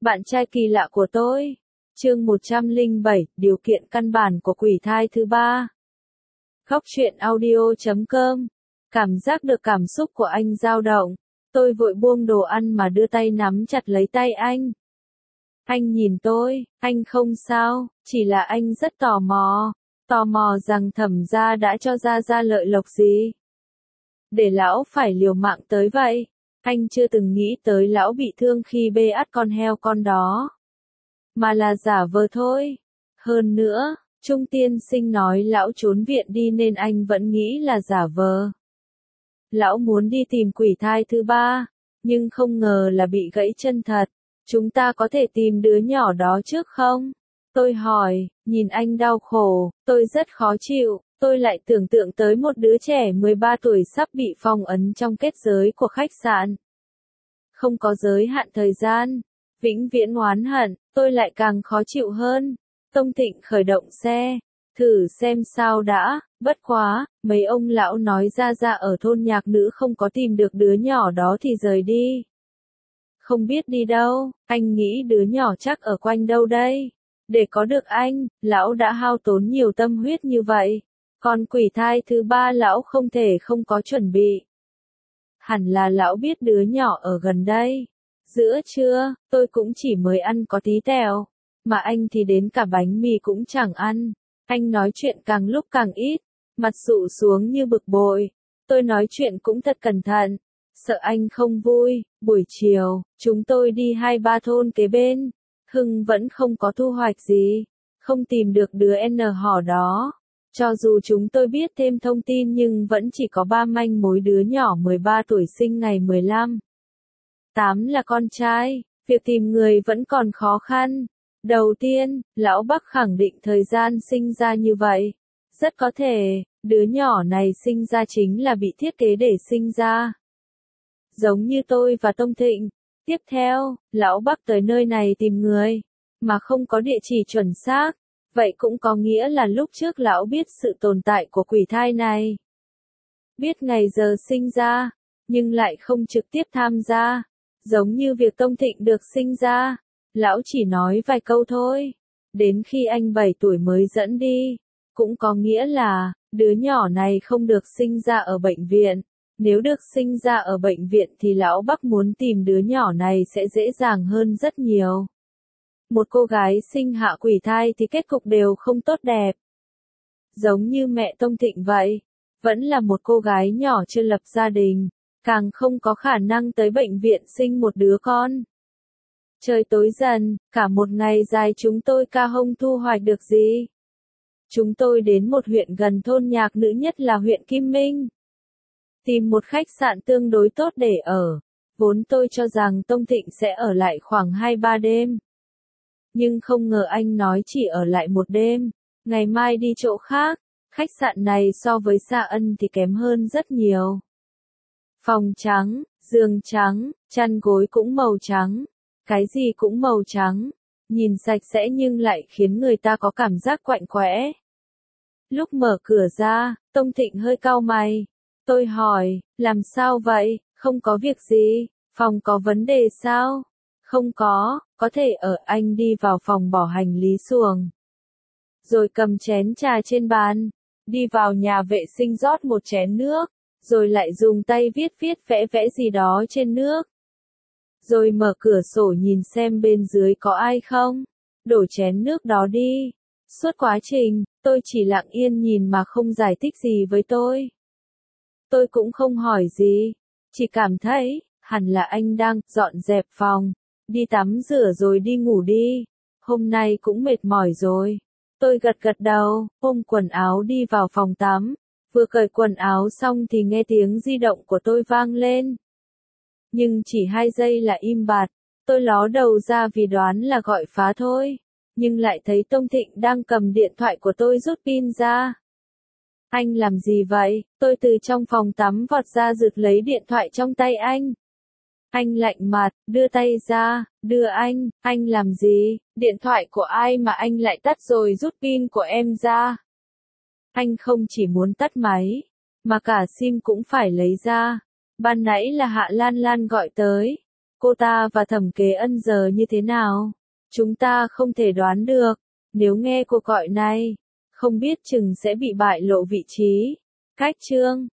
Bạn trai kỳ lạ của tôi. Chương 107, điều kiện căn bản của quỷ thai thứ ba. Khóc chuyện audio.com. Cảm giác được cảm xúc của anh dao động. Tôi vội buông đồ ăn mà đưa tay nắm chặt lấy tay anh. Anh nhìn tôi, anh không sao, chỉ là anh rất tò mò rằng Thẩm gia đã cho ra lợi lộc gì. Để lão phải liều mạng tới vậy. Anh chưa từng nghĩ tới lão bị thương khi bê ắt con heo con đó. Mà là giả vờ thôi. Hơn nữa, Trung tiên sinh nói lão trốn viện đi nên anh vẫn nghĩ là giả vờ. Lão muốn đi tìm quỷ thai thứ ba, nhưng không ngờ là bị gãy chân thật. Chúng ta có thể tìm đứa nhỏ đó trước không? Tôi hỏi, nhìn anh đau khổ, tôi rất khó chịu. Tôi lại tưởng tượng tới một đứa trẻ 13 tuổi sắp bị phong ấn trong kết giới của khách sạn. Không có giới hạn thời gian, vĩnh viễn oán hận, tôi lại càng khó chịu hơn. Tông Thịnh khởi động xe, thử xem sao đã, bất quá, mấy ông lão nói ra ở thôn nhạc nữ không có tìm được đứa nhỏ đó thì rời đi. Không biết đi đâu, anh nghĩ đứa nhỏ chắc ở quanh đâu đây. Để có được anh, lão đã hao tốn nhiều tâm huyết như vậy. Còn quỷ thai thứ ba lão không thể không có chuẩn bị. Hẳn là lão biết đứa nhỏ ở gần đây. Giữa trưa, tôi cũng chỉ mới ăn có tí tẹo. Mà anh thì đến cả bánh mì cũng chẳng ăn. Anh nói chuyện càng lúc càng ít. Mặt sụ xuống như bực bội. Tôi nói chuyện cũng thật cẩn thận. Sợ anh không vui. Buổi chiều, chúng tôi đi 2-3 thôn kế bên. Hưng vẫn không có thu hoạch gì. Không tìm được đứa N họ đó. Cho dù chúng tôi biết thêm thông tin nhưng vẫn chỉ có 3 manh mối đứa nhỏ 13 tuổi sinh ngày 15/8 là con trai, việc tìm người vẫn còn khó khăn. Đầu tiên, Lão Bắc khẳng định thời gian sinh ra như vậy. Rất có thể, đứa nhỏ này sinh ra chính là bị thiết kế để sinh ra. Giống như tôi và Tông Thịnh. Tiếp theo, Lão Bắc tới nơi này tìm người, mà không có địa chỉ chuẩn xác. Vậy cũng có nghĩa là lúc trước lão biết sự tồn tại của quỷ thai này. Biết ngày giờ sinh ra, nhưng lại không trực tiếp tham gia. Giống như việc Tông Thịnh được sinh ra, lão chỉ nói vài câu thôi. Đến khi anh 7 tuổi mới dẫn đi. Cũng có nghĩa là, đứa nhỏ này không được sinh ra ở bệnh viện. Nếu được sinh ra ở bệnh viện thì lão Bắc muốn tìm đứa nhỏ này sẽ dễ dàng hơn rất nhiều. Một cô gái sinh hạ quỷ thai thì kết cục đều không tốt đẹp. Giống như mẹ Tông Thịnh vậy, vẫn là một cô gái nhỏ chưa lập gia đình, càng không có khả năng tới bệnh viện sinh một đứa con. Trời tối dần, cả một ngày dài chúng tôi ca hông thu hoạch được gì. Chúng tôi đến một huyện gần thôn nhạc nữ nhất là huyện Kim Minh. Tìm một khách sạn tương đối tốt để ở. Vốn tôi cho rằng Tông Thịnh sẽ ở lại khoảng 2-3 đêm. Nhưng không ngờ anh nói chỉ ở lại một đêm, ngày mai đi chỗ khác. Khách sạn này so với Sa Ân thì kém hơn rất nhiều. Phòng trắng, giường trắng, chăn gối cũng màu trắng, cái gì cũng màu trắng, nhìn sạch sẽ nhưng lại khiến người ta có cảm giác quạnh quẽ. Lúc mở cửa ra, Tông Thịnh hơi cau mày. Tôi hỏi, làm sao vậy, không có việc gì, phòng có vấn đề sao? Không có thể ở. Anh đi vào phòng bỏ hành lý xuồng. Rồi cầm chén trà trên bàn, đi vào nhà vệ sinh rót một chén nước, rồi lại dùng tay viết vẽ gì đó trên nước. Rồi mở cửa sổ nhìn xem bên dưới có ai không, đổ chén nước đó đi. Suốt quá trình, tôi chỉ lặng yên nhìn mà không giải thích gì với tôi. Tôi cũng không hỏi gì, chỉ cảm thấy, hẳn là anh đang dọn dẹp phòng. Đi tắm rửa rồi đi ngủ đi. Hôm nay cũng mệt mỏi rồi. Tôi gật đầu, ôm quần áo đi vào phòng tắm. Vừa cởi quần áo xong thì nghe tiếng di động của tôi vang lên. Nhưng chỉ 2 giây là im bặt. Tôi ló đầu ra vì đoán là gọi phá thôi. Nhưng lại thấy Tông Thịnh đang cầm điện thoại của tôi rút pin ra. Anh làm gì vậy? Tôi từ trong phòng tắm vọt ra giật lấy điện thoại trong tay anh. Anh lạnh mặt, đưa tay ra, đưa anh làm gì? Điện thoại của ai mà anh lại tắt rồi rút pin của em ra? Anh không chỉ muốn tắt máy, mà cả SIM cũng phải lấy ra. Ban nãy là Hạ Lan Lan gọi tới. Cô ta và Thẩm Kế Ân giờ như thế nào? Chúng ta không thể đoán được. Nếu nghe cuộc gọi này, không biết chừng sẽ bị bại lộ vị trí. Cách chương